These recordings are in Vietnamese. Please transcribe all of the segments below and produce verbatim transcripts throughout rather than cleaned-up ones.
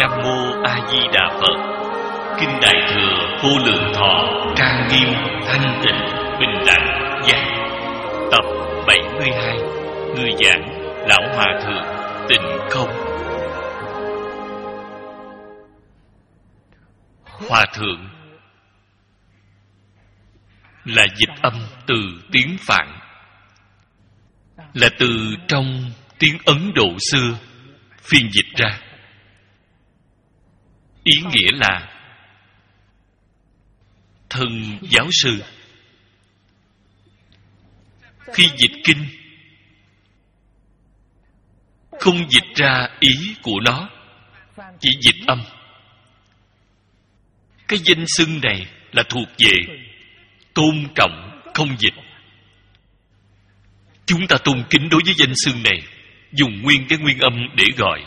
Nam Mô A Di Đà Phật. Kinh Đại Thừa Vô Lượng Thọ trang nghiêm thanh tịnh bình đẳng giác. Tập bảy mươi hai. Người giảng Lão Hòa Thượng Tịnh Không. Hòa Thượng là dịch âm từ tiếng Phạn, là từ trong tiếng Ấn Độ xưa phiên dịch ra. Ý nghĩa là thân giáo sư. Khi dịch kinh không dịch ra ý của nó, chỉ dịch âm. Cái danh xưng này là thuộc về tôn trọng không dịch. Chúng ta tôn kính đối với danh xưng này, dùng nguyên cái nguyên âm để gọi.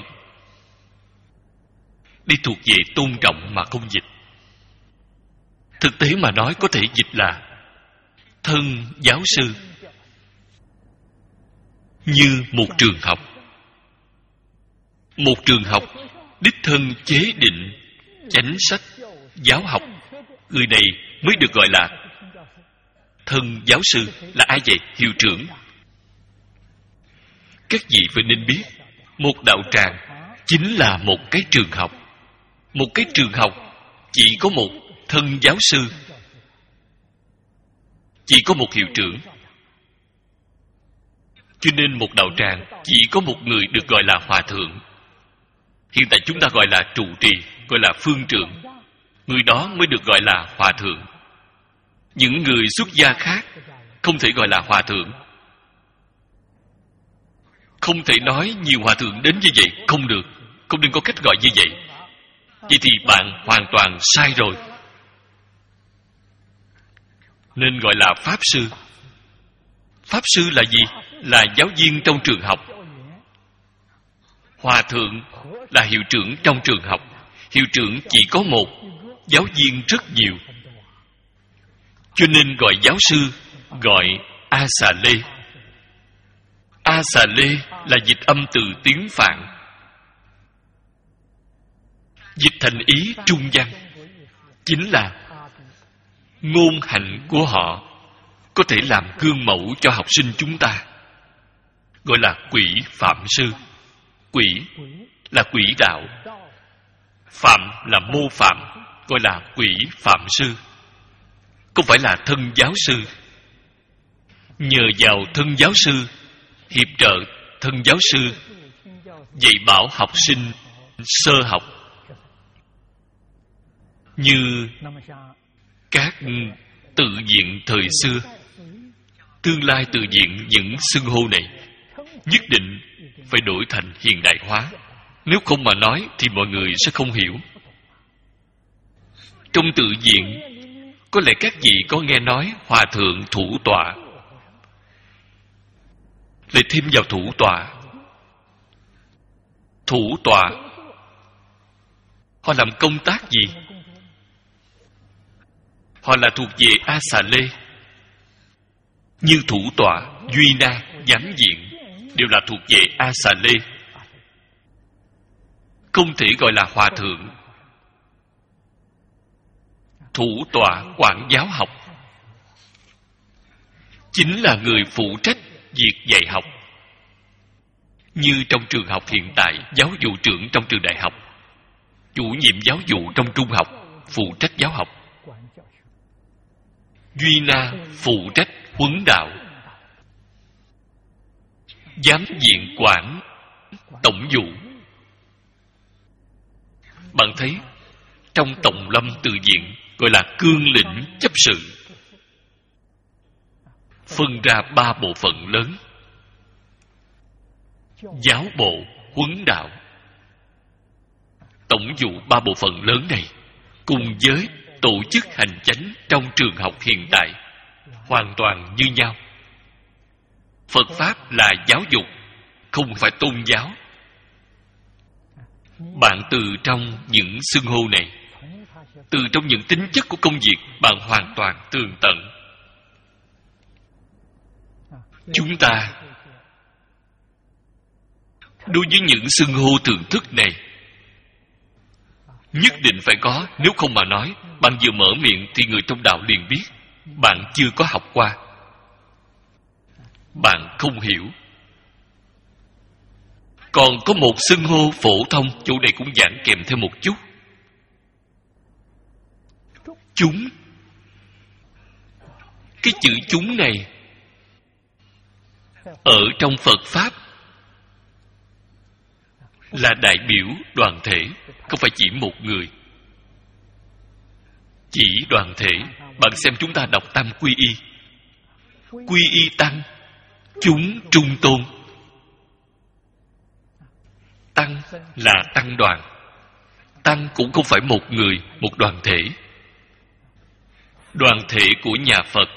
Đây thuộc về tôn trọng mà không dịch. Thực tế mà nói có thể dịch là thân giáo sư. Như một trường học. Một trường học đích thân chế định chánh sách giáo học, người này mới được gọi là thân giáo sư. Là ai vậy? Hiệu trưởng. Các vị phải nên biết, một đạo tràng chính là một cái trường học. Một cái trường học chỉ có một thân giáo sư, chỉ có một hiệu trưởng. Cho nên một đạo tràng chỉ có một người được gọi là hòa thượng. Hiện tại chúng ta gọi là trụ trì, gọi là phương trưởng. Người đó mới được gọi là hòa thượng. Những người xuất gia khác không thể gọi là hòa thượng. Không thể nói nhiều hòa thượng đến như vậy. Không được. Không nên có cách gọi như vậy. Vậy thì bạn hoàn toàn sai rồi. Nên gọi là pháp sư. Pháp sư là gì? Là giáo viên trong trường học. Hòa thượng là hiệu trưởng trong trường học. Hiệu trưởng chỉ có một, giáo viên rất nhiều. Cho nên gọi giáo sư gọi A Xà Lê. A Xà Lê là dịch âm từ tiếng Phạn, dịch thành ý trung văn, chính là ngôn hạnh của họ có thể làm gương mẫu cho học sinh chúng ta. Gọi là quỷ phạm sư. Quỷ là quỷ đạo, phạm là mô phạm, gọi là quỷ phạm sư. Không phải là thân giáo sư. Nhờ vào thân giáo sư, hiệp trợ thân giáo sư, dạy bảo học sinh sơ học. Như các tự viện thời xưa, tương lai tự viện những xưng hô này nhất định phải đổi thành hiện đại hóa. Nếu không mà nói thì mọi người sẽ không hiểu. Trong tự viện, có lẽ các vị có nghe nói hòa thượng thủ tọa. Lại thêm vào thủ tọa. Thủ tọa họ làm công tác gì? Họ là thuộc về A Xà Lê. Như thủ tọa, duy na, giám viện đều là thuộc về A Xà Lê. Không thể gọi là hòa thượng. Thủ tọa quản giáo học chính là người phụ trách việc dạy học. Như trong trường học hiện tại, giáo vụ trưởng trong trường đại học, chủ nhiệm giáo vụ trong trung học, phụ trách giáo học. Duy na phụ trách huấn đạo. Giám viện quản tổng vụ. Bạn thấy trong Tổng Lâm Từ Viện gọi là cương lĩnh chấp sự, phân ra ba bộ phận lớn: giáo bộ, huấn đạo. Tổng vụ ba bộ phận lớn này cùng với tổ chức hành chánh trong trường học hiện tại hoàn toàn như nhau. Phật Pháp là giáo dục, không phải tôn giáo. Bạn từ trong những xưng hô này, từ trong những tính chất của công việc, bạn hoàn toàn tường tận. Chúng ta đối với những xưng hô thưởng thức này Nhất định phải có, nếu không mà nói, bạn vừa mở miệng thì người trong đạo liền biết bạn chưa có học qua, bạn không hiểu. Còn có một xưng hô phổ thông, chỗ này cũng giảng kèm thêm một chút. Chúng. Cái chữ chúng này ở trong Phật Pháp là đại biểu đoàn thể, không phải chỉ một người. Chỉ đoàn thể. Bạn xem chúng ta đọc tam quy y. Quy y tăng, chúng trung tôn. Tăng là tăng đoàn. Tăng cũng không phải một người, một đoàn thể. Đoàn thể của nhà Phật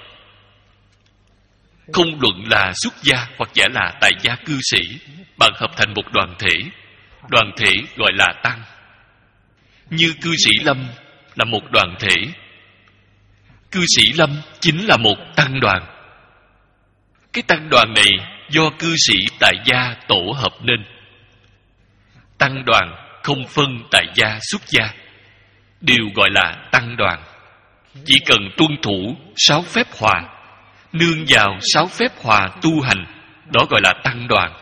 không luận là xuất gia hoặc giả là tại gia cư sĩ, bạn hợp thành một đoàn thể. Đoàn thể gọi là tăng. Như cư sĩ Lâm là một đoàn thể. Cư sĩ Lâm chính là một tăng đoàn. Cái tăng đoàn này do cư sĩ tại gia tổ hợp nên. Tăng đoàn không phân tại gia xuất gia, đều gọi là tăng đoàn. Chỉ cần tuân thủ sáu phép hòa, nương vào sáu phép hòa tu hành, đó gọi là tăng đoàn.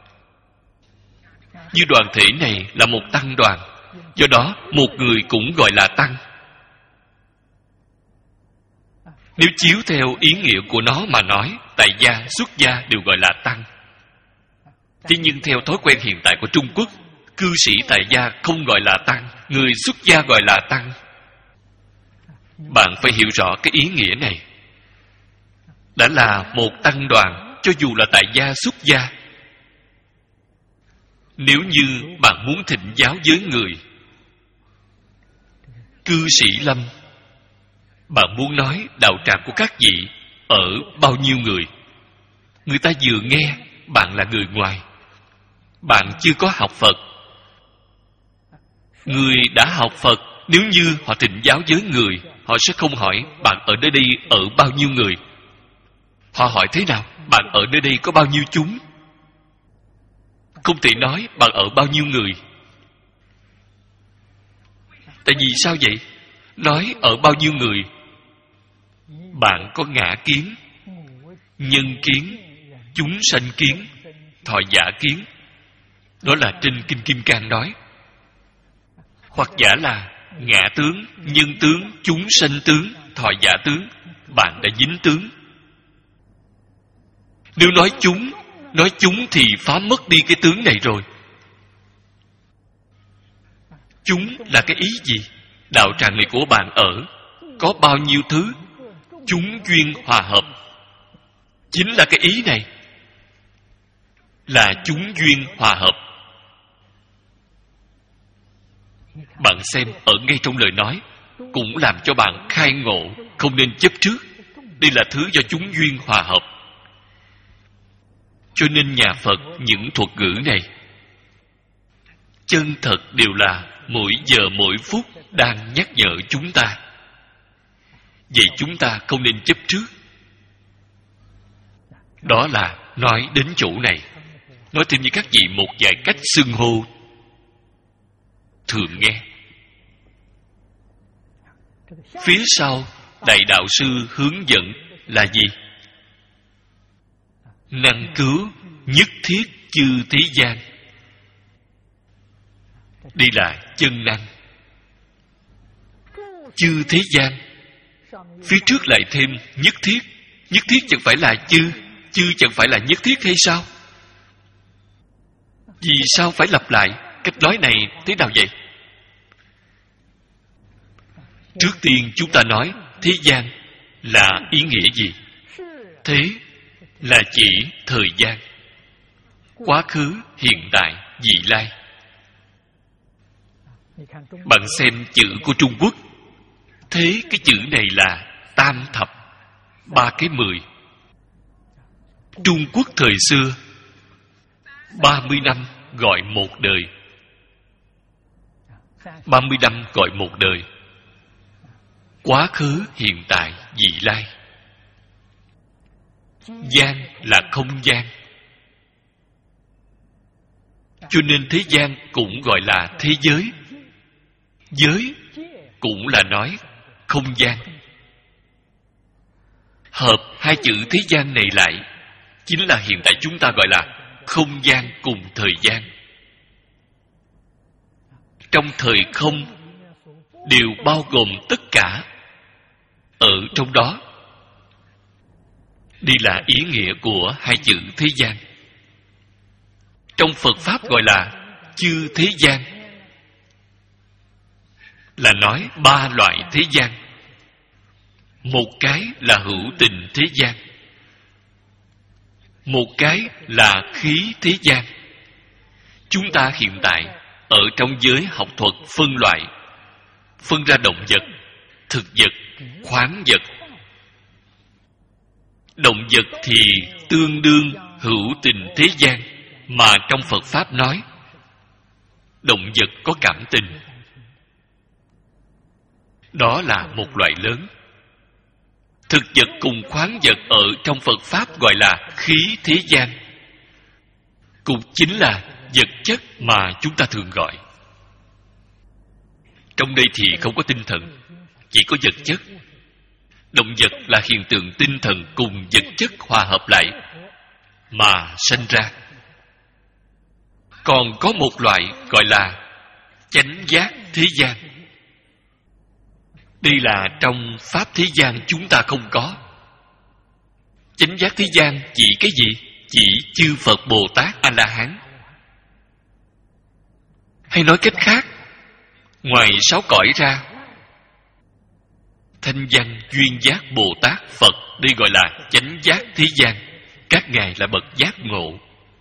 Như đoàn thể này là một tăng đoàn, do đó một người cũng gọi là tăng. Nếu chiếu theo ý nghĩa của nó mà nói, tại gia, xuất gia đều gọi là tăng. Thế nhưng theo thói quen hiện tại của Trung Quốc, cư sĩ tại gia không gọi là tăng, người xuất gia gọi là tăng. Bạn phải hiểu rõ cái ý nghĩa này. Đã là một tăng đoàn, cho dù là tại gia xuất gia, nếu như bạn muốn thịnh giáo với người cư sĩ Lâm, bạn muốn nói đạo tràng của các vị ở bao nhiêu người, người ta vừa nghe bạn là người ngoài, bạn chưa có học Phật. Người đã học Phật, nếu như họ thịnh giáo với người, họ sẽ không hỏi bạn ở nơi đây ở bao nhiêu người. Họ hỏi thế nào? Bạn ở nơi đây có bao nhiêu chúng? Không thể nói bạn ở bao nhiêu người. Tại vì sao vậy? Nói ở bao nhiêu người, bạn có ngã kiến, nhân kiến, chúng sanh kiến, thọ giả kiến. Đó là trên Kinh Kim Cang nói. Hoặc giả là ngã tướng, nhân tướng, chúng sanh tướng, thọ giả tướng. Bạn đã dính tướng. Nếu nói chúng, nói chúng thì phá mất đi cái tướng này rồi. Chúng là cái ý gì? Đạo tràng này của bạn ở có bao nhiêu thứ chúng duyên hòa hợp, chính là cái ý này, là chúng duyên hòa hợp. Bạn xem ở ngay trong lời nói cũng làm cho bạn khai ngộ không nên chấp trước. Đây là thứ do chúng duyên hòa hợp. Cho nên nhà Phật những thuật ngữ này chân thật đều là mỗi giờ mỗi phút đang nhắc nhở chúng ta. Vậy chúng ta không nên chấp trước. Đó là nói đến chỗ này. Nói thêm với các vị một vài cách xưng hô thường nghe. Phía sau Đại Đạo Sư hướng dẫn là gì? Năng cứu nhất thiết chư thế gian. Đây là chân năng. Chư thế gian. Phía trước lại thêm nhất thiết. Nhất thiết chẳng phải là chư, chư chẳng phải là nhất thiết hay sao? Vì sao phải lặp lại? Cách nói này thế nào vậy? Trước tiên chúng ta nói thế gian là ý nghĩa gì? Thế là chỉ thời gian, quá khứ, hiện tại, vị lai. Bạn xem chữ của Trung Quốc, thế cái chữ này là tam thập, ba cái mười. Trung Quốc thời xưa ba mươi năm gọi một đời, ba mươi năm gọi một đời. Quá khứ, hiện tại, vị lai. Gian là không gian, cho nên thế gian cũng gọi là thế giới. Giới cũng là nói không gian. Hợp hai chữ thế gian này lại, chính là hiện tại chúng ta gọi là không gian cùng thời gian. Trong thời không đều bao gồm tất cả ở trong đó. Đây là ý nghĩa của hai chữ thế gian. Trong Phật Pháp gọi là chư thế gian, là nói ba loại thế gian. Một cái là hữu tình thế gian, một cái là khí thế gian. Chúng ta hiện tại ở trong giới học thuật phân loại, phân ra động vật, thực vật, khoáng vật. Động vật thì tương đương hữu tình thế gian, mà trong Phật Pháp nói động vật có cảm tình, đó là một loại lớn. Thực vật cùng khoáng vật ở trong Phật Pháp gọi là khí thế gian, cũng chính là vật chất mà chúng ta thường gọi. Trong đây thì không có tinh thần, chỉ có vật chất. Động vật là hiện tượng tinh thần cùng vật chất hòa hợp lại mà sanh ra. Còn có một loại gọi là chánh giác thế gian. Đây là trong Pháp thế gian chúng ta không có. Chánh giác thế gian chỉ cái gì? Chỉ chư Phật Bồ Tát A-la-hán. Hay nói cách khác, ngoài sáu cõi ra, thanh văn duyên giác Bồ Tát Phật, đây gọi là chánh giác thế gian. Các ngài là bậc giác ngộ.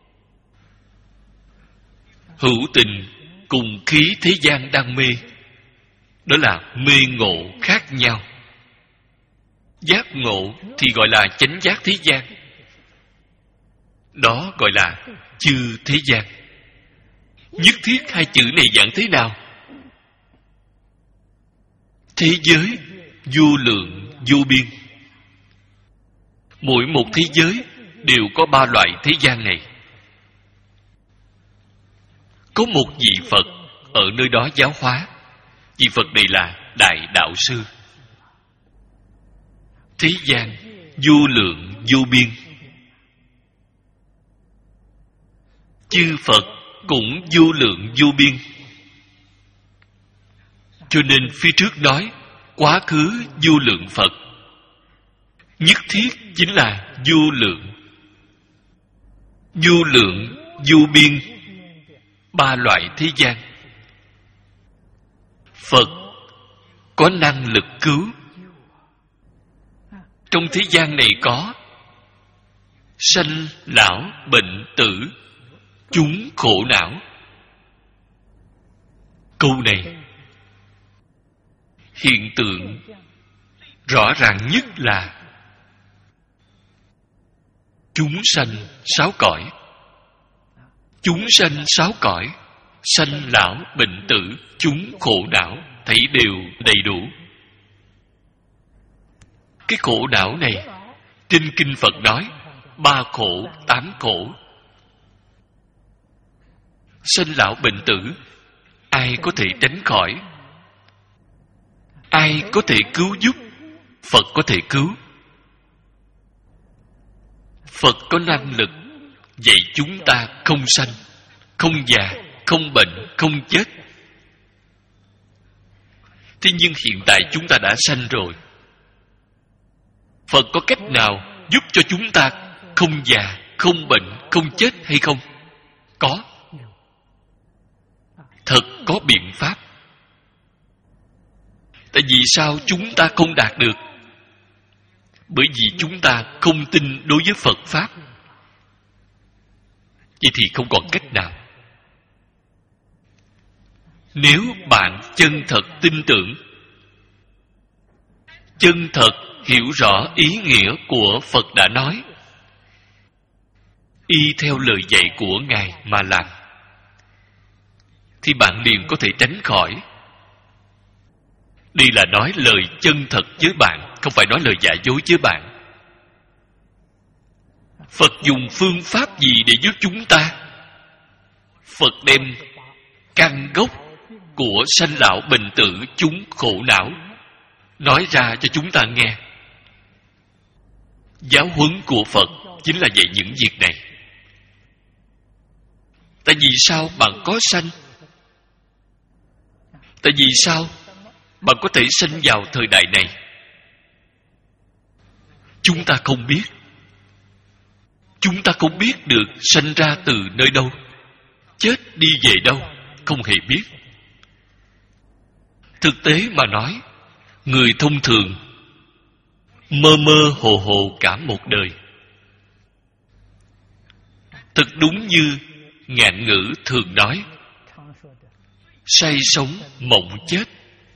Hữu tình cùng khí thế gian đang mê, đó là mê ngộ khác nhau. Giác ngộ thì gọi là chánh giác thế gian, đó gọi là chư thế gian. Nhất thiết hai chữ này giảng thế nào? Thế giới vô lượng vô biên. Mỗi một thế giới đều có ba loại thế gian này. Có một vị Phật ở nơi đó giáo hóa. Vị Phật này là Đại Đạo Sư. Thế gian vô lượng vô biên. Chư Phật cũng vô lượng vô biên. Cho nên phía trước nói quá khứ vô lượng Phật, nhất thiết chính là vô lượng. Vô lượng vô biên, ba loại thế gian. Phật có năng lực cứu. Trong thế gian này có sanh lão bệnh tử, chúng khổ não. Câu này hiện tượng rõ ràng nhất là chúng sanh sáu cõi. Chúng sanh sáu cõi, sanh lão bệnh tử, chúng khổ não, thấy đều đầy đủ. Cái khổ não này trên kinh Phật nói ba khổ, tám khổ. Sanh lão bệnh tử, ai có thể tránh khỏi? Ai có thể cứu giúp? Phật có thể cứu. Phật có năng lực dạy chúng ta không sanh, không già, không bệnh, không chết. Thế nhưng hiện tại chúng ta đã sanh rồi. Phật có cách nào giúp cho chúng ta không già, không bệnh, không chết hay không? Có. Thật có biện pháp. Tại vì sao chúng ta không đạt được? Bởi vì chúng ta không tin đối với Phật Pháp. Vậy thì không còn cách nào. Nếu bạn chân thật tin tưởng, chân thật hiểu rõ ý nghĩa của Phật đã nói, y theo lời dạy của Ngài mà làm, thì bạn liền có thể tránh khỏi. Đây là nói lời chân thật với bạn, không phải nói lời giả dối với bạn. Phật dùng phương pháp gì để giúp chúng ta? Phật đem căn gốc của sanh lão bệnh tử chúng khổ não, nói ra cho chúng ta nghe. Giáo huấn của Phật chính là dạy những việc này. Tại vì sao bạn có sanh? Tại vì sao bạn có thể sanh vào thời đại này? Chúng ta không biết. Chúng ta không biết được sanh ra từ nơi đâu, chết đi về đâu, không hề biết. Thực tế mà nói, người thông thường mơ mơ hồ hồ cả một đời. Thật đúng như ngạn ngữ thường nói, say sống mộng chết.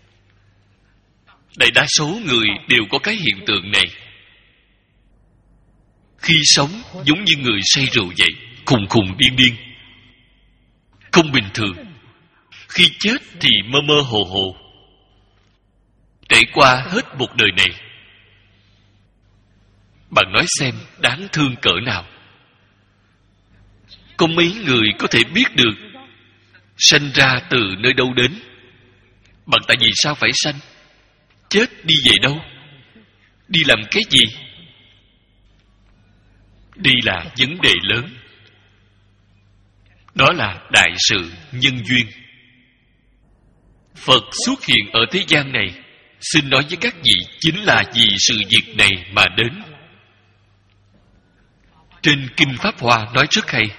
Đại đa số người đều có cái hiện tượng này. Khi sống giống như người say rượu vậy, khùng khùng điên điên, không bình thường. Khi chết thì mơ mơ hồ hồ. Trải qua hết một đời này, bạn nói xem đáng thương cỡ nào. Có mấy người có thể biết được sanh ra từ nơi đâu đến? Bạn tại vì sao phải sanh? Chết đi về đâu? Đi làm cái gì? Đây là vấn đề lớn. Đó là đại sự nhân duyên. Phật xuất hiện ở thế gian này, xin nói với các vị, chính là vì sự việc này mà đến. Trên Kinh Pháp Hoa nói rất hay.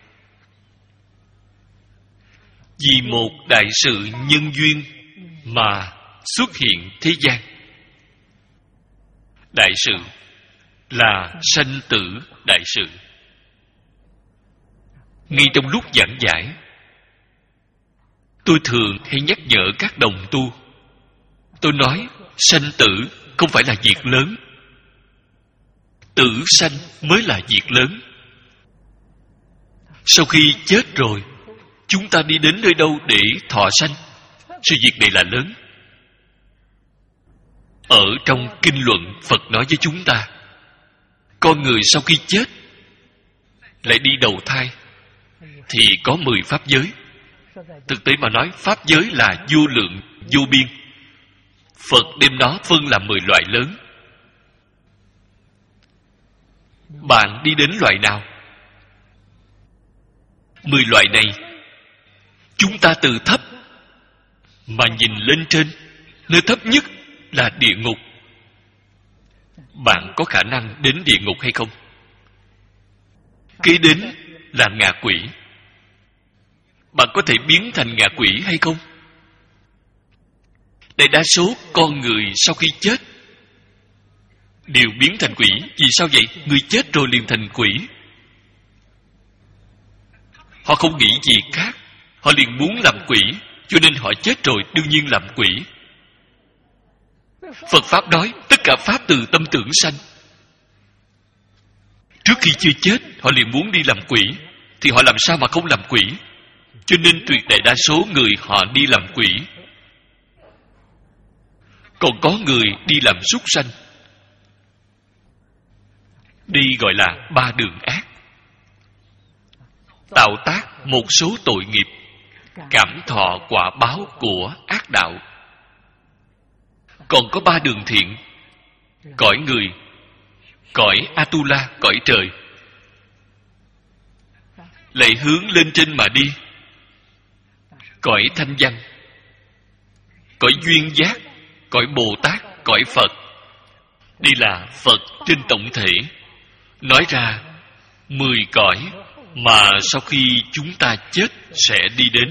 Vì một đại sự nhân duyên mà xuất hiện thế gian. Đại sự là sanh tử đại sự. Ngay trong lúc giảng giải, tôi thường hay nhắc nhở các đồng tu. Tôi nói sanh tử không phải là việc lớn, tử sanh mới là việc lớn. Sau khi chết rồi, chúng ta đi đến nơi đâu để thọ sanh? Sự việc này là lớn. Ở trong kinh luận, Phật nói với chúng ta, con người sau khi chết lại đi đầu thai thì có mười pháp giới. Thực tế mà nói, pháp giới là vô lượng, vô biên. Phật đem nó phân làm mười loại lớn. Bạn đi đến loại nào? Mười loại này, chúng ta từ thấp mà nhìn lên trên, nơi thấp nhất là địa ngục. Bạn có khả năng đến địa ngục hay không? Kế đến là ngạ quỷ. Bạn có thể biến thành ngạ quỷ hay không? Đại đa số con người sau khi chết đều biến thành quỷ. Vì sao vậy? Người chết rồi liền thành quỷ. Họ không nghĩ gì khác, họ liền muốn làm quỷ, cho nên họ chết rồi đương nhiên làm quỷ. Phật Pháp nói tất cả Pháp từ tâm tưởng sanh. Trước khi chưa chết họ liền muốn đi làm quỷ, thì họ làm sao mà không làm quỷ? Cho nên tuyệt đại đa số người họ đi làm quỷ. Còn có người đi làm súc sanh. Đây gọi là ba đường ác. Tạo tác một số tội nghiệp, cảm thọ quả báo của ác đạo. Còn có ba đường thiện: cõi người, cõi Atula, cõi trời. Lại hướng lên trên mà đi. Cõi thanh văn, cõi duyên giác, cõi Bồ Tát, cõi Phật. Đây là Phật trên tổng thể nói ra mười cõi mà sau khi chúng ta chết sẽ đi đến.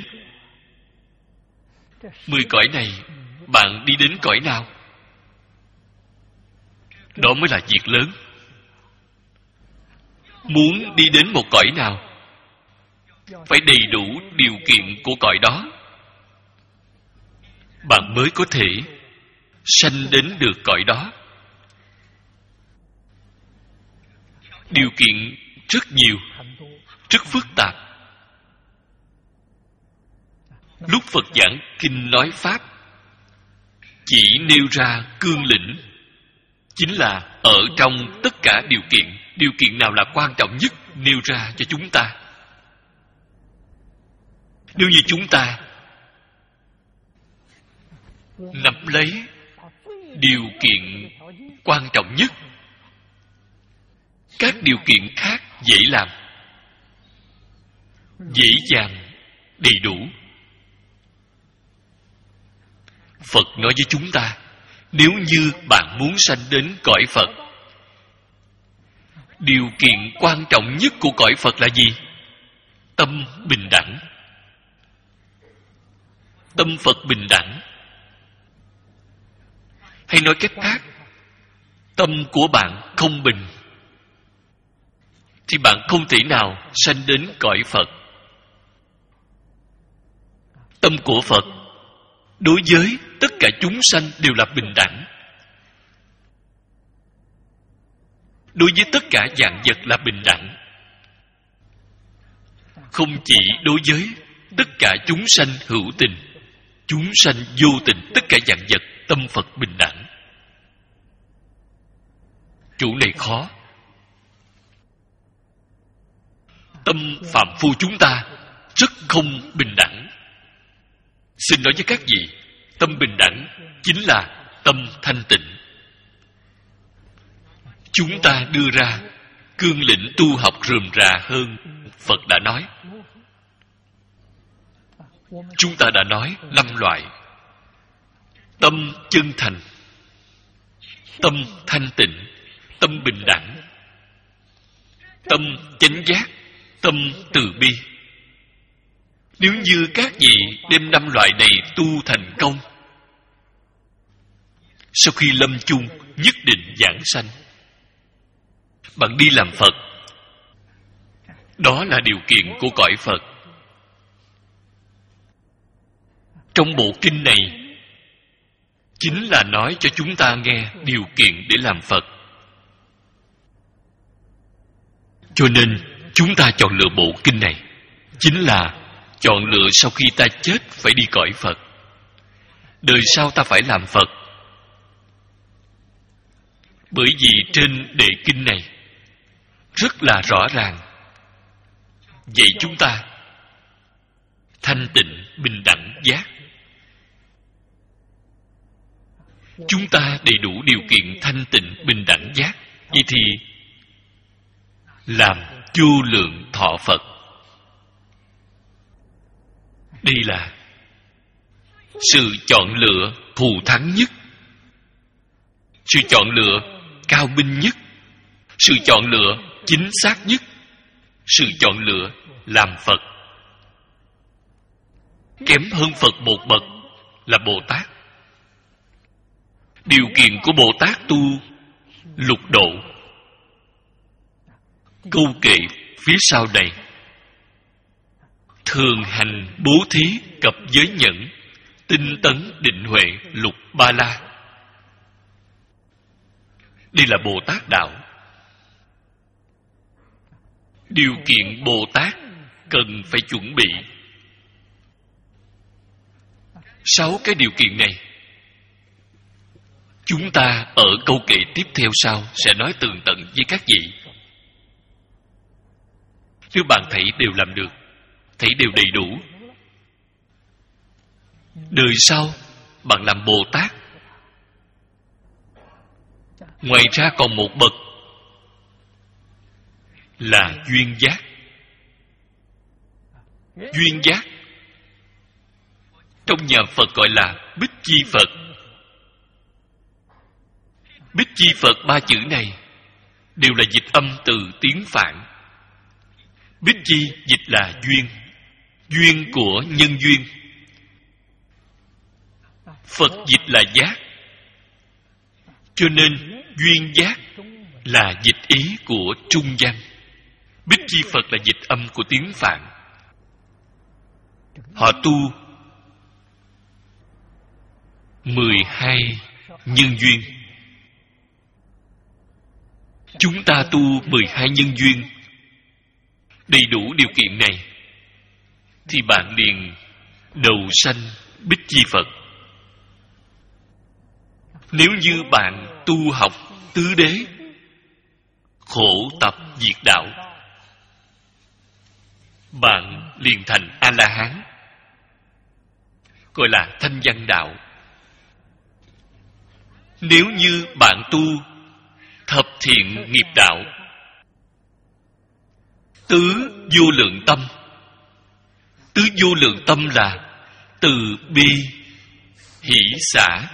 Mười cõi này, bạn đi đến cõi nào? Đó mới là việc lớn. Muốn đi đến một cõi nào, phải đầy đủ điều kiện của cõi đó, bạn mới có thể sanh đến được cõi đó. Điều kiện rất nhiều, rất phức tạp. Lúc Phật giảng kinh nói Pháp, chỉ nêu ra cương lĩnh, chính là ở trong tất cả điều kiện. Điều kiện nào là quan trọng nhất nêu ra cho chúng ta. Nếu như chúng ta nắm lấy điều kiện quan trọng nhất, các điều kiện khác dễ làm, dễ dàng, đầy đủ. Phật nói với chúng ta, nếu như bạn muốn sanh đến cõi Phật, điều kiện quan trọng nhất của cõi Phật là gì? Tâm bình đẳng. Tâm Phật bình đẳng. Hay nói cách khác, tâm của bạn không bình, thì bạn không thể nào sanh đến cõi Phật. Tâm của Phật đối với tất cả chúng sanh đều là bình đẳng. Đối với tất cả vạn vật là bình đẳng. Không chỉ đối với tất cả chúng sanh hữu tình, chúng sanh vô tình, tất cả vạn vật, tâm Phật bình đẳng. Chỗ này khó. Tâm phàm phu chúng ta rất không bình đẳng. Xin nói với các vị, tâm bình đẳng chính là tâm thanh tịnh. Chúng ta đưa ra cương lĩnh tu học rườm rà hơn. Phật đã nói, chúng ta đã nói năm loại: tâm chân thành, tâm thanh tịnh, tâm bình đẳng, tâm chánh giác, tâm từ bi. Nếu như các vị đem năm loại này tu thành công, sau khi lâm chung nhất định giảng sanh. Bạn đi làm Phật, đó là điều kiện của cõi Phật. Trong bộ kinh này chính là nói cho chúng ta nghe điều kiện để làm Phật. Cho nên chúng ta chọn lựa bộ kinh này chính là chọn lựa sau khi ta chết phải đi cõi Phật. Đời sau ta phải làm Phật. Bởi vì trên đề kinh này rất là rõ ràng dạy chúng ta thanh tịnh, bình đẳng, giác. Chúng ta đầy đủ điều kiện thanh tịnh, bình đẳng, giác, vậy thì làm vô lượng thọ Phật. Đây là sự chọn lựa thù thắng nhất, sự chọn lựa cao minh nhất, sự chọn lựa chính xác nhất, sự chọn lựa làm Phật. Kém hơn Phật một bậc là Bồ Tát. Điều kiện của Bồ Tát tu lục độ câu kệ phía sau này: thường hành bố thí cập giới nhẫn, tinh tấn định huệ lục ba la. Đây là Bồ Tát đạo. Điều kiện Bồ Tát cần phải chuẩn bị sáu cái điều kiện này. Chúng ta ở câu kệ tiếp theo sau sẽ nói tường tận với các vị. Nếu bạn thấy đều làm được, thấy đều đầy đủ, đời sau bạn làm Bồ Tát. Ngoài ra còn một bậc là duyên giác. Duyên giác trong nhà Phật gọi là Bích Chi Phật. Bích Chi Phật ba chữ này đều là dịch âm từ tiếng Phạn. Bích Chi dịch là duyên, duyên của nhân duyên. Phật dịch là giác, cho nên duyên giác là dịch ý của trung văn. Bích Chi Phật là dịch âm của tiếng Phạn. Họ tu mười hai nhân duyên. Chúng ta tu mười hai nhân duyên đầy đủ điều kiện này thì bạn liền đầu sanh Bích Chi Phật. Nếu như bạn tu học tứ đế, khổ tập diệt đạo, bạn liền thành A-la-hán, gọi là thanh văn đạo. Nếu như bạn tu thập thiện nghiệp đạo, tứ vô lượng tâm. Tứ vô lượng tâm là từ bi, hỷ xả.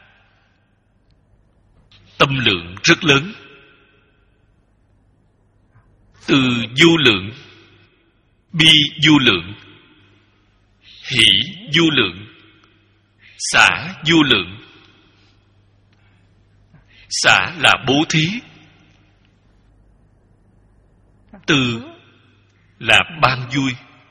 Tâm lượng rất lớn. Từ vô lượng, bi vô lượng, hỷ vô lượng, xả vô lượng. Xả là bố thí, từ là ban vui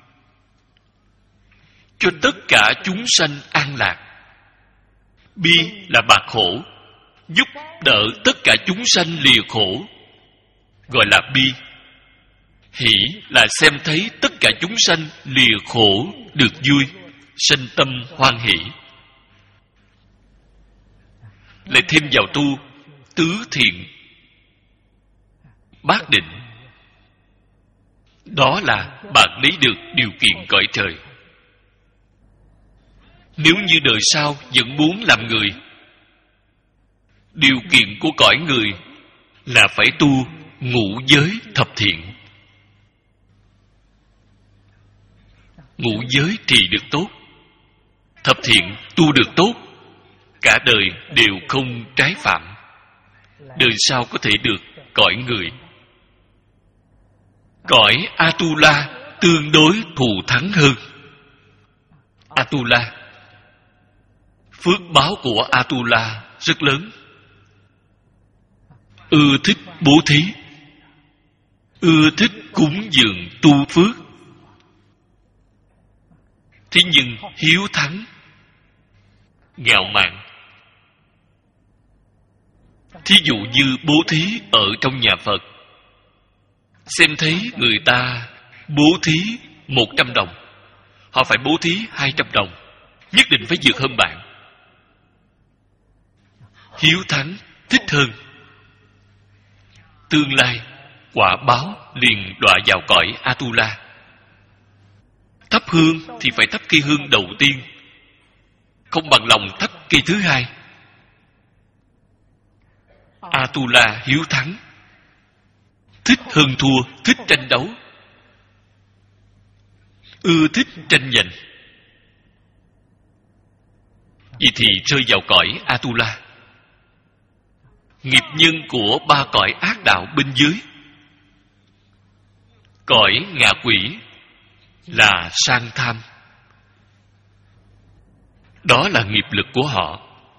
cho tất cả chúng sanh an lạc. Bi là bạc khổ, giúp đỡ tất cả chúng sanh lìa khổ, gọi là bi. Hỷ là xem thấy tất cả chúng sanh lìa khổ được vui, sanh tâm hoan hỷ. Lại thêm vào tu tứ thiện, bát định. Đó là bạn lấy được điều kiện cõi trời. Nếu như đời sau vẫn muốn làm người, điều kiện của cõi người là phải tu ngũ giới thập thiện. Ngũ giới trì được tốt, thập thiện tu được tốt, cả đời đều không trái phạm. Đời sau có thể được cõi người. Cõi Atula tương đối thù thắng hơn. Atula, phước báo của Atula rất lớn. Ưa thích bố thí, ưa thích cúng dường tu phước. Thế nhưng hiếu thắng, ngạo mạn. Thí dụ như bố thí ở trong nhà Phật, xem thấy người ta bố thí một trăm đồng, họ phải bố thí hai trăm đồng, nhất định phải vượt hơn bạn. Hiếu thắng, thích hơn. Tương lai quả báo liền đọa vào cõi Atula. Thắp hương thì phải thắp cây hương đầu tiên, không bằng lòng thắp cây thứ hai. Atula hiếu thắng, thích hơn thua, thích tranh đấu, ưa thích tranh giành. Vậy thì rơi vào cõi Atula. Nghiệp nhân của ba cõi ác đạo bên dưới. Cõi ngạ quỷ là sang tham. Đó là nghiệp lực của họ.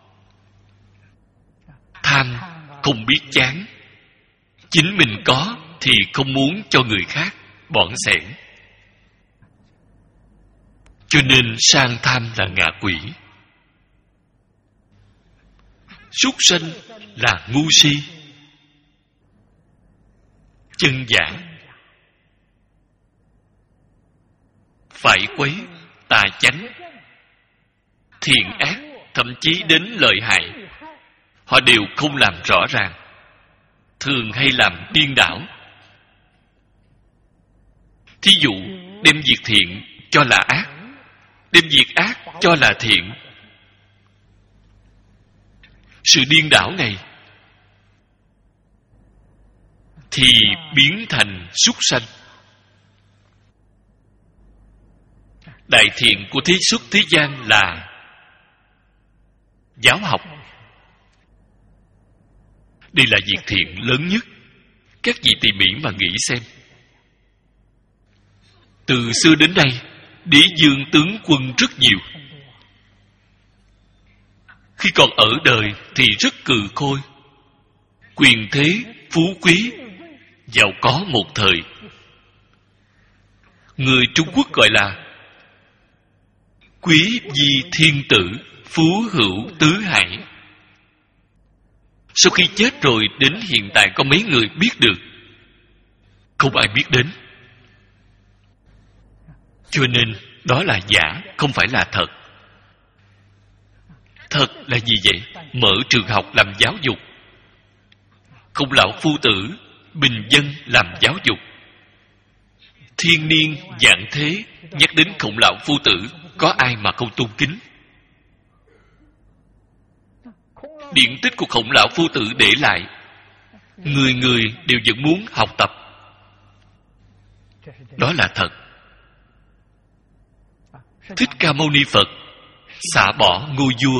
Tham không biết chán, chính mình có thì không muốn cho người khác, bỏn xẻn. Cho nên sang tham là ngạ quỷ. Súc sanh là ngu si. Chân giả, phải quấy, tà chánh, thiện ác, thậm chí đến lợi hại, họ đều không làm rõ ràng, thường hay làm điên đảo. Thí dụ đem việc thiện cho là ác, đem việc ác cho là thiện. Sự điên đảo này thì biến thành súc sanh. Đại thiện của thế xuất thế gian là giáo học. Đây là việc thiện lớn nhất. Các vị tỉ mỉ mà nghĩ xem. Từ xưa đến nay, đế dương tướng quân rất nhiều. Khi còn ở đời thì rất cừ khôi, quyền thế, phú quý, giàu có một thời. Người Trung Quốc gọi là quý di thiên tử, phú hữu tứ hải. Sau khi chết rồi, đến hiện tại có mấy người biết được? Không ai biết đến. Cho nên đó là giả, không phải là thật. Thật là gì vậy? Mở trường học làm giáo dục, Khổng lão phu tử, bình dân làm giáo dục. Thiên niên vạn thế nhắc đến khổng lão phu tử, có ai mà không tôn kính? Điển tích của Khổng lão phu tử để lại, người người đều vẫn muốn học tập. Đó là thật. Thích Ca Mâu Ni Phật xả bỏ ngôi vua,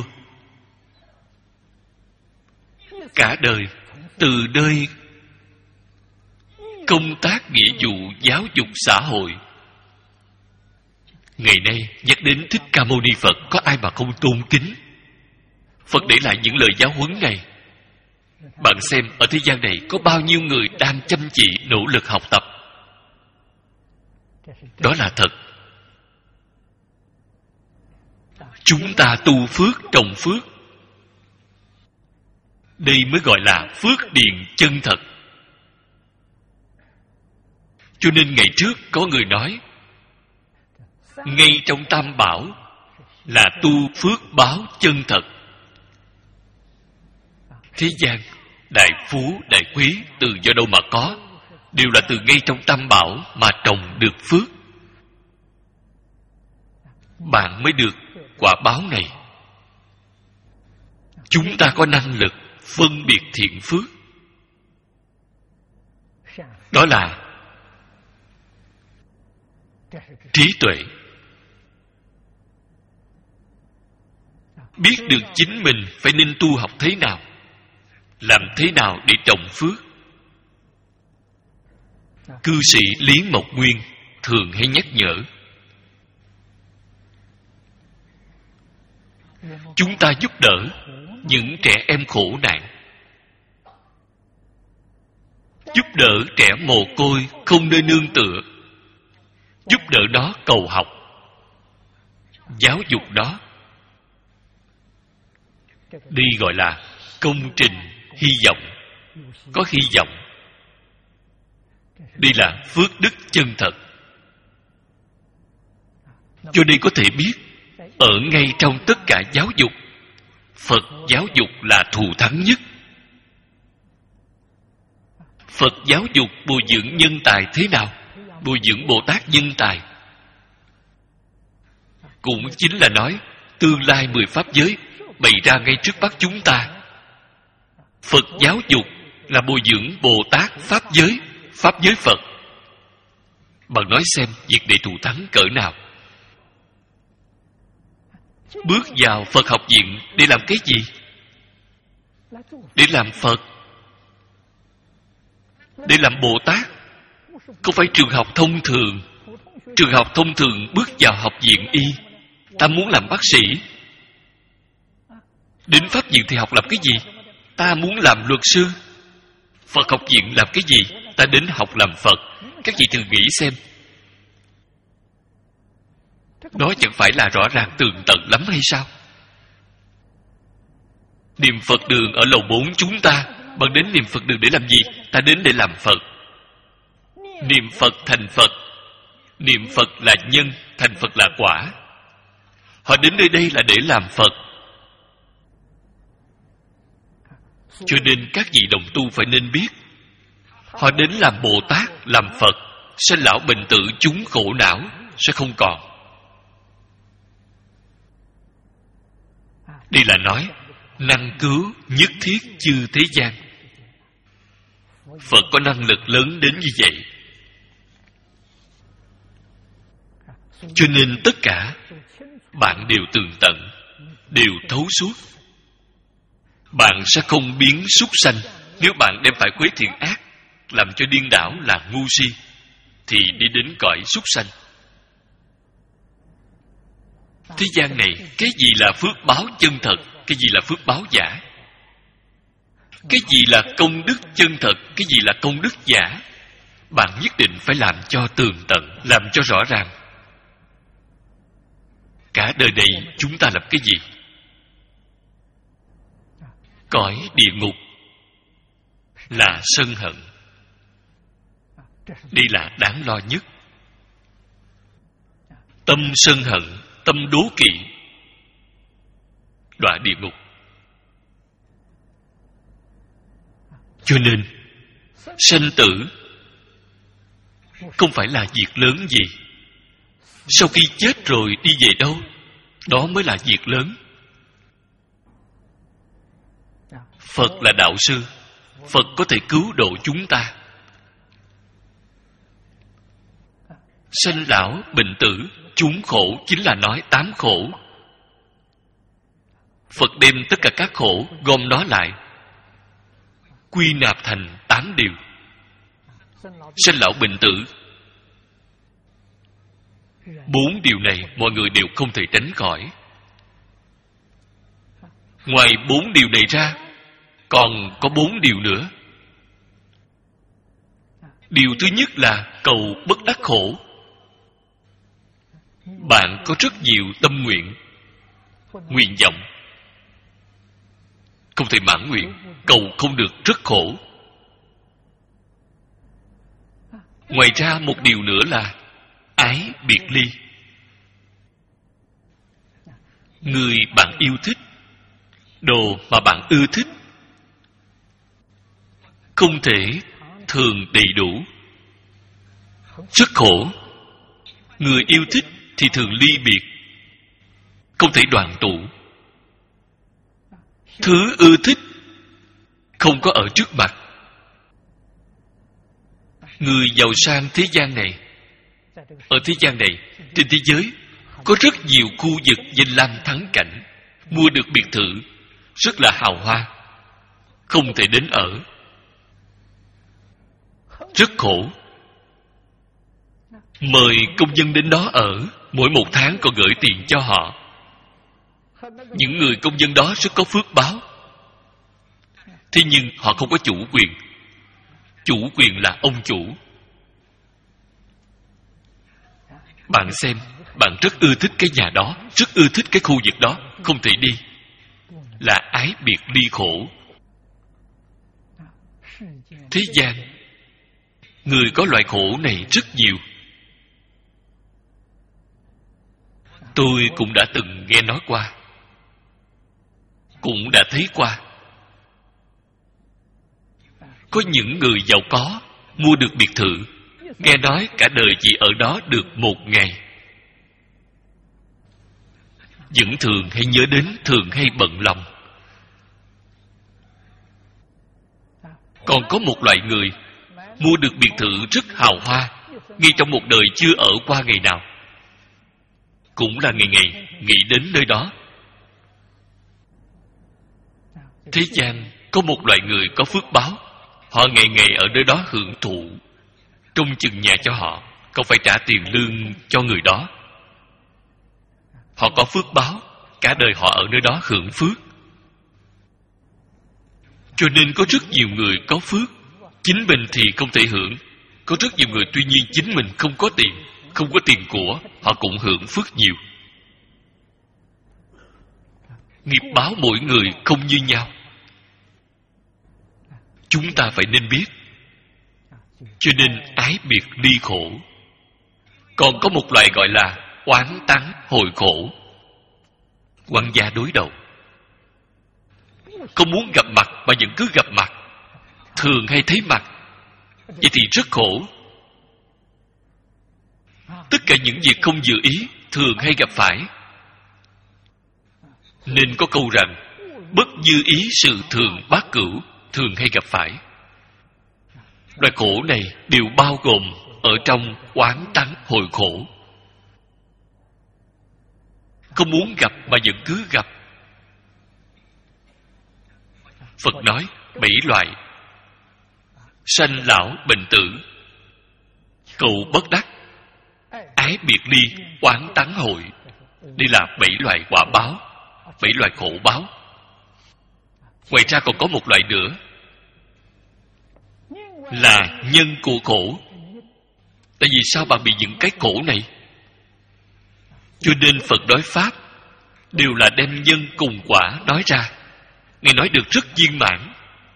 cả đời từ nơi công tác nghĩa vụ giáo dục xã hội. Ngày nay nhắc đến Thích Ca Mâu Ni Phật, có ai mà không tôn kính? Phật để lại những lời giáo huấn này. Bạn xem ở thế gian này có bao nhiêu người đang chăm chỉ nỗ lực học tập. Đó là thật. Chúng ta tu phước trồng phước, đây mới gọi là phước điền chân thật. Cho nên ngày trước có người nói, ngay trong Tam Bảo là tu phước báo chân thật. Thế gian đại phú đại quý từ do đâu mà có? Đều là từ ngay trong Tam Bảo mà trồng được phước. Bạn mới được quả báo này. Chúng ta có năng lực phân biệt thiện phước. Đó là trí tuệ. Biết được chính mình phải nên tu học thế nào, làm thế nào để trồng phước. Cư sĩ Lý Mộc Nguyên thường hay nhắc nhở chúng ta giúp đỡ những trẻ em khổ nạn, giúp đỡ trẻ mồ côi không nơi nương tựa, giúp đỡ nó cầu học, giáo dục nó. Đây gọi là công trình hy vọng, có hy vọng. Đây là phước đức chân thật. Cho nên có thể biết, ở ngay trong tất cả giáo dục, Phật giáo dục là thù thắng nhất. Phật giáo dục bồi dưỡng nhân tài thế nào? Bồi dưỡng Bồ Tát nhân tài, cũng chính là nói tương lai mười pháp giới bày ra ngay trước mắt chúng ta. Phật giáo dục là bồi dưỡng Bồ Tát pháp giới, pháp giới Phật. Bạn nói xem việc để thù thắng cỡ nào. Bước vào Phật học viện để làm cái gì? Để làm Phật, để làm Bồ Tát. Không phải trường học thông thường. Trường học thông thường bước vào học viện y, ta muốn làm bác sĩ. Đến pháp viện thì học làm cái gì? Ta muốn làm luật sư. Phật học viện làm cái gì? Ta đến học làm Phật. Các vị thử nghĩ xem, đó chẳng phải là rõ ràng tường tận lắm hay sao? Niệm Phật đường ở lầu bốn chúng ta, bạn đến niệm Phật đường để làm gì? Ta đến để làm Phật. Niệm Phật thành Phật. Niệm Phật là nhân, thành Phật là quả. Họ đến nơi đây là để làm Phật. Cho nên các vị đồng tu phải nên biết, họ đến làm Bồ Tát, làm Phật, sanh lão bệnh tử chúng khổ não sẽ không còn. Đây là nói năng cứu nhất thiết chư thế gian. Phật có năng lực lớn đến như vậy. Cho nên tất cả bạn đều tường tận, đều thấu suốt. Bạn sẽ không biến súc sanh. Nếu bạn đem phải quấy thiện ác, làm cho điên đảo là ngu si, thì đi đến cõi súc sanh. Thế gian này, cái gì là phước báo chân thật, cái gì là phước báo giả? Cái gì là công đức chân thật, cái gì là công đức giả? Bạn nhất định phải làm cho tường tận, làm cho rõ ràng. Cả đời này chúng ta làm cái gì? Cõi địa ngục là sân hận. Đây là đáng lo nhất. Tâm sân hận, tâm đố kỵ, đọa địa ngục. Cho nên sanh tử không phải là việc lớn gì. Sau khi chết rồi đi về đâu? Đó mới là việc lớn. Phật là đạo sư. Phật có thể cứu độ chúng ta. Sanh lão bệnh tử chúng khổ chính là nói tám khổ. Phật đem tất cả các khổ gom nó lại, quy nạp thành tám điều. Sanh lão bệnh tử, bốn điều này mọi người đều không thể tránh khỏi. Ngoài bốn điều này ra, còn có bốn điều nữa. Điều thứ nhất là cầu bất đắc khổ. Bạn có rất nhiều tâm nguyện, nguyện vọng, không thể mãn nguyện, cầu không được rất khổ. Ngoài ra một điều nữa là ái biệt ly. Người bạn yêu thích, đồ mà bạn ưa thích, không thể thường đầy đủ, rất khổ. Người yêu thích thì thường ly biệt, không thể đoàn tụ. Thứ ưa thích không có ở trước mặt. Người giàu sang thế gian này, ở thế gian này, trên thế giới có rất nhiều khu vực danh lam thắng cảnh, mua được biệt thự rất là hào hoa, không thể đến ở, rất khổ. Mời công dân đến đó ở, mỗi một tháng còn gửi tiền cho họ. Những người công dân đó rất có phước báo. Thế nhưng họ không có chủ quyền. Chủ quyền là ông chủ. Bạn xem, bạn rất ưa thích cái nhà đó, rất ưa thích cái khu vực đó, không thể đi. Là ái biệt ly khổ. Thế gian, người có loại khổ này rất nhiều. Tôi cũng đã từng nghe nói qua, cũng đã thấy qua. Có những người giàu có mua được biệt thự, nghe nói cả đời chỉ ở đó được một ngày. Vẫn thường hay nhớ đến, thường hay bận lòng. Còn có một loại người mua được biệt thự rất hào hoa, ngay trong một đời chưa ở qua ngày nào, cũng là ngày ngày nghĩ đến nơi đó. Thế gian có một loại người có phước báo, họ ngày ngày ở nơi đó hưởng thụ, trông chừng nhà cho họ, không phải trả tiền lương cho người đó. Họ có phước báo, cả đời họ ở nơi đó hưởng phước. Cho nên có rất nhiều người có phước, chính mình thì không thể hưởng. Có rất nhiều người tuy nhiên chính mình không có tiền, không có tiền của, họ cũng hưởng phước nhiều. Nghiệp báo mỗi người không như nhau, chúng ta phải nên biết. Cho nên ái biệt ly khổ. Còn có một loại gọi là oán tắng hồi khổ. Quan gia đối đầu, không muốn gặp mặt mà vẫn cứ gặp mặt, thường hay thấy mặt, vậy thì rất khổ. Tất cả những việc không dự ý thường hay gặp phải. Nên có câu rằng bất như ý sự thường bát cửu, thường hay gặp phải. Loại khổ này đều bao gồm ở trong oán tắng hồi khổ. Không muốn gặp mà vẫn cứ gặp. Phật nói bảy loại: sanh lão bệnh tử, cầu bất đắc, ái biệt ly, oán tắng hội. Đây là bảy loại quả báo, bảy loại khổ báo. Ngoài ra còn có một loại nữa là nhân của khổ. Tại vì sao bạn bị những cái khổ này? Cho nên Phật nói Pháp đều là đem nhân cùng quả nói ra. Ngài nói được rất viên mãn.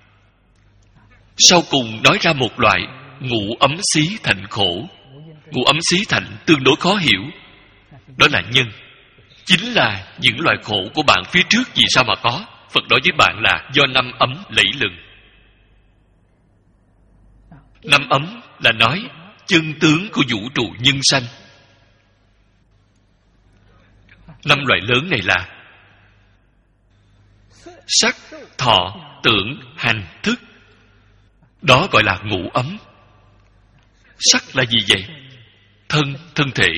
Sau cùng nói ra một loại ngũ ấm xí thành khổ. Ngũ ấm xí thành tương đối khó hiểu. Đó là nhân, chính là những loại khổ của bạn phía trước vì sao mà có. Phật nói với bạn là do năm ấm lẫy lừng. Năm ấm là nói chân tướng của vũ trụ nhân sanh. Năm loại lớn này là sắc, thọ, tưởng, hành, thức. Đó gọi là ngũ ấm. Sắc là gì vậy? Thân, thân thể.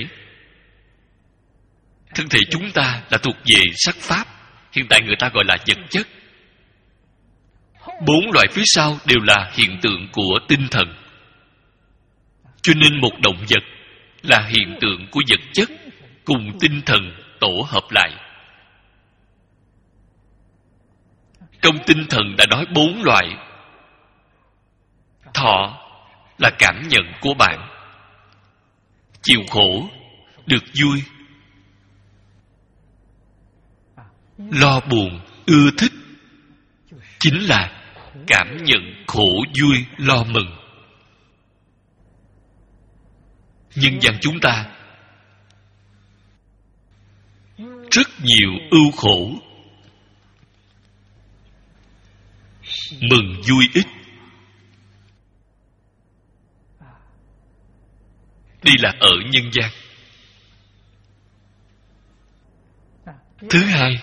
Thân thể chúng ta là thuộc về sắc pháp. Hiện tại người ta gọi là vật chất. Bốn loại phía sau đều là hiện tượng của tinh thần. Cho nên một động vật là hiện tượng của vật chất cùng tinh thần tổ hợp lại. Trong tinh thần đã nói bốn loại. Thọ là cảm nhận của bạn. Chịu khổ, được vui. Lo buồn, ưa thích, chính là cảm nhận khổ vui, lo mừng. Nhân gian chúng ta rất nhiều ưu khổ, mừng vui ít. Đây là ở nhân gian. Thứ hai,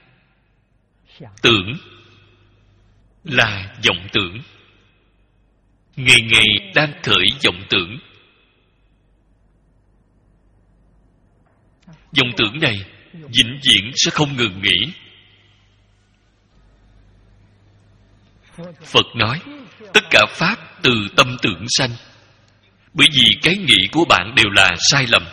tưởng là vọng tưởng. Ngày ngày đang khởi vọng tưởng. Vọng tưởng này vĩnh viễn sẽ không ngừng nghỉ. Phật nói tất cả pháp từ tâm tưởng sanh. Bởi vì cái nghĩ của bạn đều là sai lầm,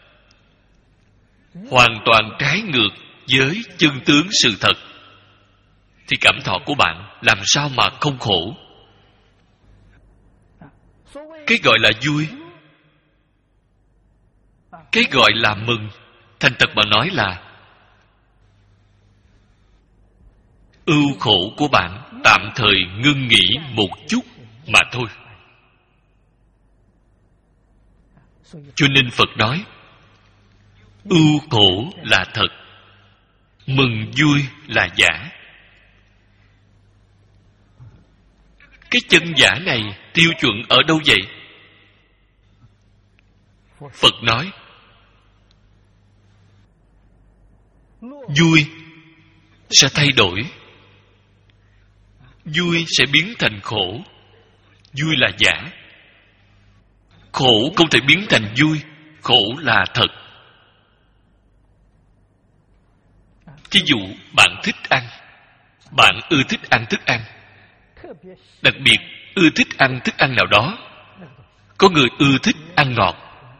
hoàn toàn trái ngược với chân tướng sự thật, thì cảm thọ của bạn làm sao mà không khổ? Cái gọi là vui, cái gọi là mừng, thành thật mà nói là ưu khổ của bạn tạm thời ngưng nghỉ một chút mà thôi. Cho nên Phật nói ưu khổ là thật, mừng vui là giả. Cái chân giả này tiêu chuẩn ở đâu vậy? Phật nói vui sẽ thay đổi, vui sẽ biến thành khổ. Vui là giả, khổ không thể biến thành vui. Khổ là thật. Ví dụ bạn thích ăn, bạn ưa thích ăn thức ăn, đặc biệt ưa thích ăn thức ăn nào đó. Có người ưa thích ăn ngọt,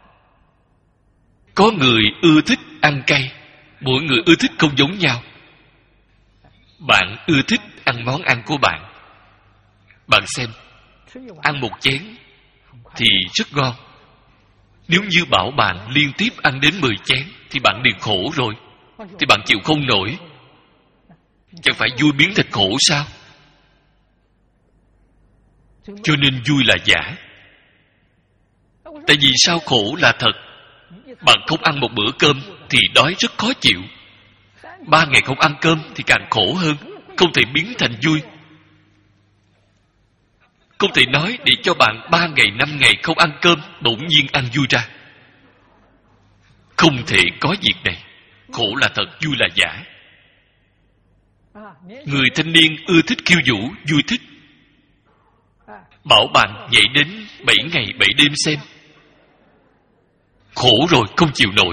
có người ưa thích ăn cay. Mỗi người ưa thích không giống nhau. Bạn ưa thích ăn món ăn của bạn. Bạn xem, ăn một chén thì rất ngon. Nếu như bảo bạn liên tiếp ăn đến mười chén thì bạn liền khổ rồi. Thì bạn chịu không nổi. Chẳng phải vui biến thành khổ sao? Cho nên vui là giả. Tại vì sao khổ là thật? Bạn không ăn một bữa cơm thì đói rất khó chịu. Ba ngày không ăn cơm thì càng khổ hơn. Không thể biến thành vui. Không thể nói để cho bạn ba ngày, năm ngày không ăn cơm, bỗng nhiên ăn vui ra. Không thể có việc này. Khổ là thật, vui là giả. Người thanh niên ưa thích khiêu vũ, vui thích. Bảo bạn nhảy đến bảy ngày bảy đêm xem. Khổ rồi, không chịu nổi.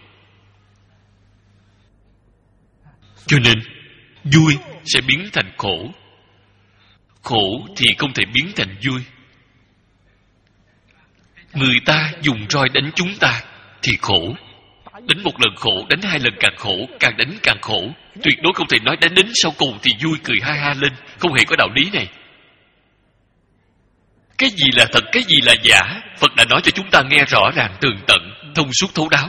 Cho nên vui sẽ biến thành khổ, khổ thì không thể biến thành vui. Người ta dùng roi đánh chúng ta thì khổ. Đánh một lần khổ, đánh hai lần càng khổ, càng đánh càng khổ. Tuyệt đối không thể nói đánh đến sau cùng thì vui cười ha ha lên. Không hề có đạo lý này. Cái gì là thật, cái gì là giả, Phật đã nói cho chúng ta nghe rõ ràng tường tận, thông suốt thấu đáo.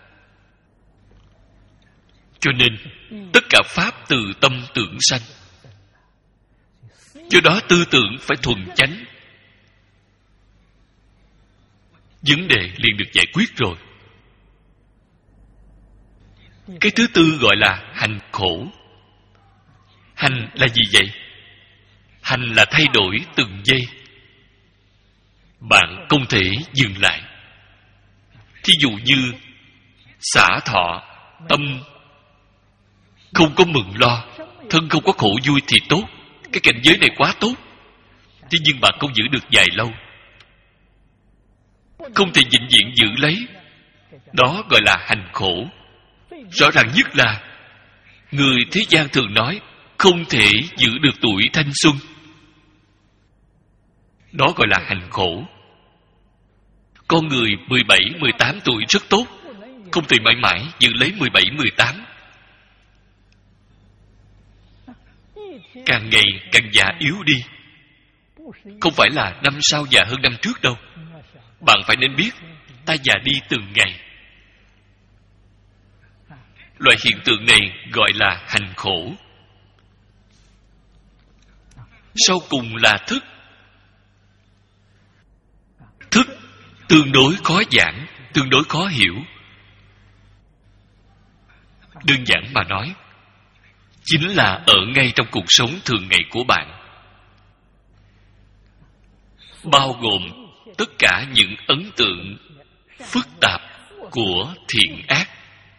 Cho nên tất cả pháp từ tâm tưởng sanh. Do đó tư tưởng phải thuần chánh. Vấn đề liền được giải quyết rồi. Cái thứ tư gọi là hành khổ. Hành là gì vậy? Hành là thay đổi từng giây. Bạn không thể dừng lại. Thí dụ như xả thọ, tâm không có mừng lo, thân không có khổ vui thì tốt. Cái cảnh giới này quá tốt. Thế nhưng bạn không giữ được dài lâu, không thể vĩnh viễn giữ lấy. Đó gọi là hành khổ. Rõ ràng nhất là người thế gian thường nói không thể giữ được tuổi thanh xuân. Đó gọi là hành khổ. Con người mười bảy, mười tám tuổi rất tốt, không thể mãi mãi giữ lấy mười bảy, mười tám. Càng ngày càng già yếu đi. Không phải là năm sau già hơn năm trước đâu. Bạn phải nên biết, ta già đi từng ngày. Loại hiện tượng này gọi là hành khổ. Sau cùng là thức. Thức tương đối khó giảng, tương đối khó hiểu. Đơn giản mà nói, chính là ở ngay trong cuộc sống thường ngày của bạn, bao gồm tất cả những ấn tượng phức tạp của thiện ác.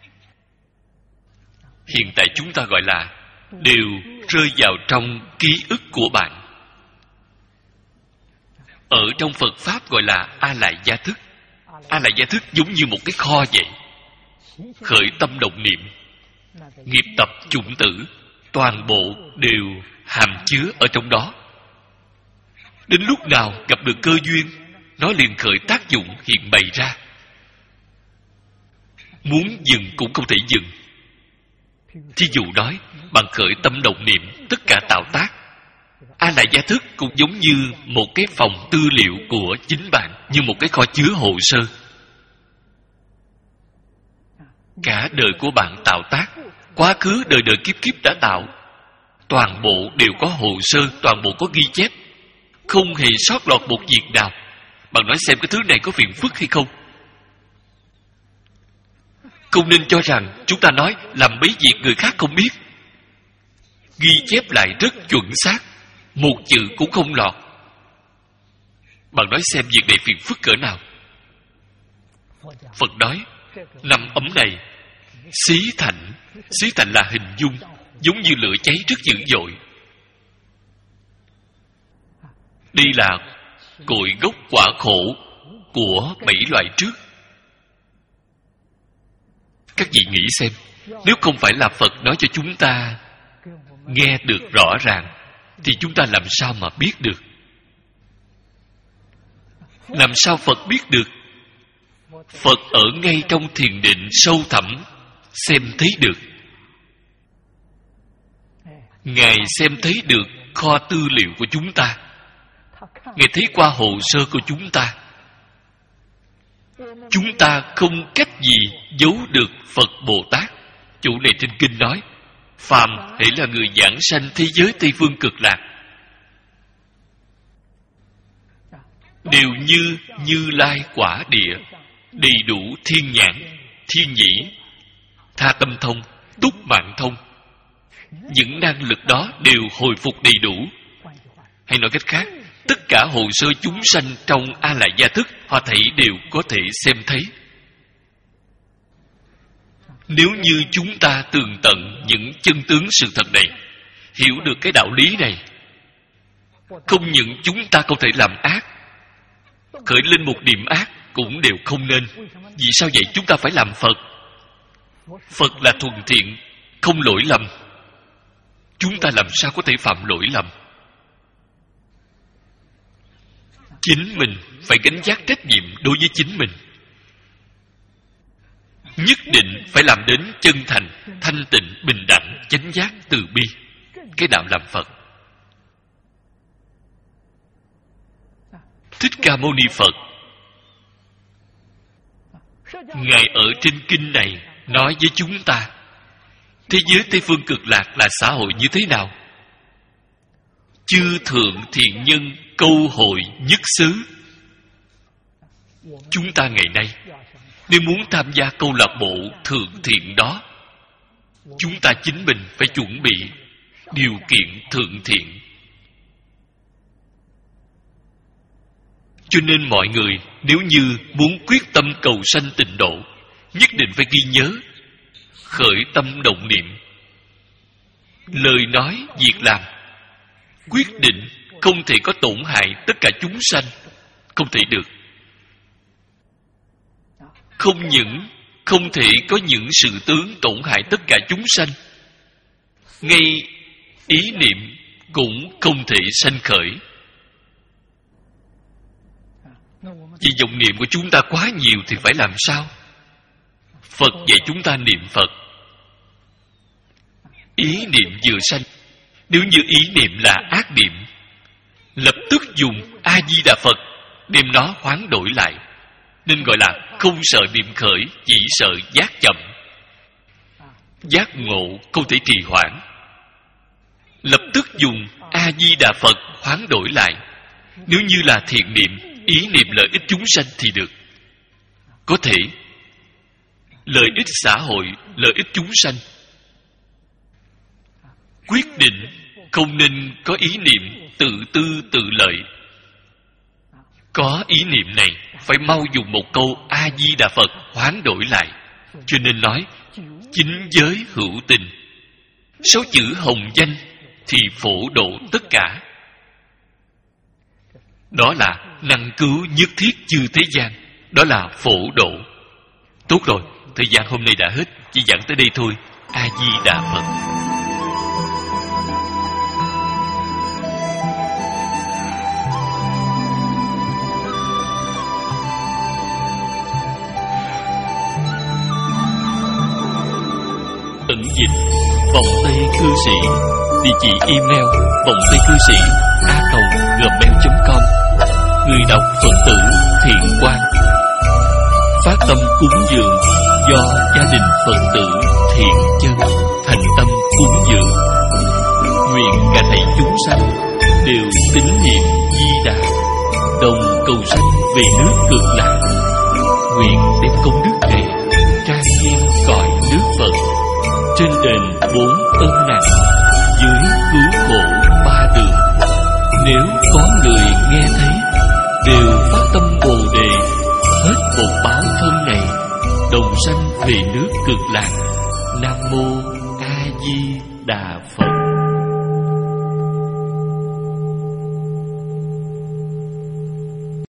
Hiện tại chúng ta gọi là đều rơi vào trong ký ức của bạn. Ở trong Phật Pháp gọi là A-lại gia thức. A-lại gia thức giống như một cái kho vậy. Khởi tâm động niệm, nghiệp tập chủng tử, toàn bộ đều hàm chứa ở trong đó. Đến lúc nào gặp được cơ duyên, nó liền khởi tác dụng hiện bày ra. Muốn dừng cũng không thể dừng. Thí dụ nói, bạn khởi tâm động niệm, tất cả tạo tác, A-lại gia thức cũng giống như một cái phòng tư liệu của chính bạn, như một cái kho chứa hồ sơ. Cả đời của bạn tạo tác, quá khứ đời đời kiếp kiếp đã tạo, toàn bộ đều có hồ sơ, toàn bộ có ghi chép, không hề sót lọt một việc nào. Bạn nói xem cái thứ này có phiền phức hay không? Không nên cho rằng chúng ta nói làm mấy việc người khác không biết. Ghi chép lại rất chuẩn xác, một chữ cũng không lọt. Bạn nói xem việc này phiền phức cỡ nào? Phật nói, năm ấm này xí thành. Xí thành là hình dung, giống như lửa cháy rất dữ dội. Đây là cội gốc quả khổ của bảy loại trước. Các vị nghĩ xem, nếu không phải là Phật nói cho chúng ta nghe được rõ ràng, thì chúng ta làm sao mà biết được? Làm sao Phật biết được? Phật ở ngay trong thiền định sâu thẳm, xem thấy được. Ngài xem thấy được kho tư liệu của chúng ta. Ngài thấy qua hồ sơ của chúng ta. Chúng ta không cách gì giấu được Phật Bồ Tát. Chỗ này trên kinh nói, phàm hễ là người giảng sanh thế giới Tây Phương Cực Lạc, đều như Như Lai quả địa, đầy đủ thiên nhãn, thiên nhĩ, tha tâm thông, túc mạng thông. Những năng lực đó đều hồi phục đầy đủ. Hay nói cách khác, tất cả hồ sơ chúng sanh trong A-lại gia thức, họ thảy đều có thể xem thấy. Nếu như chúng ta tường tận những chân tướng sự thật này, hiểu được cái đạo lý này, không những chúng ta không thể làm ác, khởi lên một điểm ác cũng đều không nên. Vì sao vậy? Chúng ta phải làm Phật. Phật là thuần thiện, không lỗi lầm. Chúng ta làm sao có thể phạm lỗi lầm? Chính mình phải gánh vác trách nhiệm đối với chính mình. Nhất định phải làm đến chân thành, thanh tịnh, bình đẳng, chánh giác, từ bi. Cái đạo làm Phật. Thích Ca Mâu Ni Phật, Ngài ở trên kinh này nói với chúng ta, thế giới Tây Phương Cực Lạc là xã hội như thế nào? Chư thượng thiện nhân câu hội nhất xứ. Chúng ta ngày nay, nếu muốn tham gia câu lạc bộ thượng thiện đó, chúng ta chính mình phải chuẩn bị điều kiện thượng thiện. Cho nên mọi người nếu như muốn quyết tâm cầu sanh tịnh độ, nhất định phải ghi nhớ khởi tâm động niệm. lời nói, việc làm, quyết định không thể có tổn hại tất cả chúng sanh. Không thể được. Không những không thể có những sự tướng tổn hại tất cả chúng sanh, ngay ý niệm cũng không thể sanh khởi. Vì vọng niệm của chúng ta quá nhiều thì phải làm sao? Phật dạy chúng ta niệm Phật. Ý niệm vừa sanh, nếu như ý niệm là ác niệm, lập tức dùng A-di-đà Phật đem nó hoán đổi lại. Nên gọi là không sợ niệm khởi, chỉ sợ giác chậm. Giác ngộ không thể trì hoãn. Lập tức dùng A-di-đà Phật hoán đổi lại. Nếu như là thiện niệm, ý niệm lợi ích chúng sanh thì được. Có thể lợi ích xã hội, lợi ích chúng sanh. Quyết định không nên có ý niệm tự tư tự lợi. Có ý niệm này, phải mau dùng một câu A-di-đà Phật hoán đổi lại. Cho nên nói chính giới hữu tình, sáu chữ hồng danh thì phổ độ tất cả. Đó là năng cứu nhất thiết chư thế gian. Đó là phổ độ. Tốt rồi, thời gian hôm nay đã hết, chỉ giảng tới đây thôi. A-di-đà Phật. Ẩn dịch vọng tây cư sĩ. Địa chỉ email vọng tây cư sĩ a còng gmail chấm com. Người đọc Phật tử Thiện Quang. Phát tâm cúng dường do gia đình Phật tử Thiện Chân thành tâm cúng dường. Nguyện cả thảy chúng sanh đều tín niệm Di Đà, đồng cầu sanh về nước Cực Lạc. Nguyện đem công đức này trang nghiêm cõi nước Phật, trên đền bốn ân nặng, dưới cứu khổ ba đường. Nếu có người nghe thấy, đều phát tâm Bồ Đề, hết một báo thân này, đồng sanh về nước Cực Lạc. Nam mô A Di Đà Phật.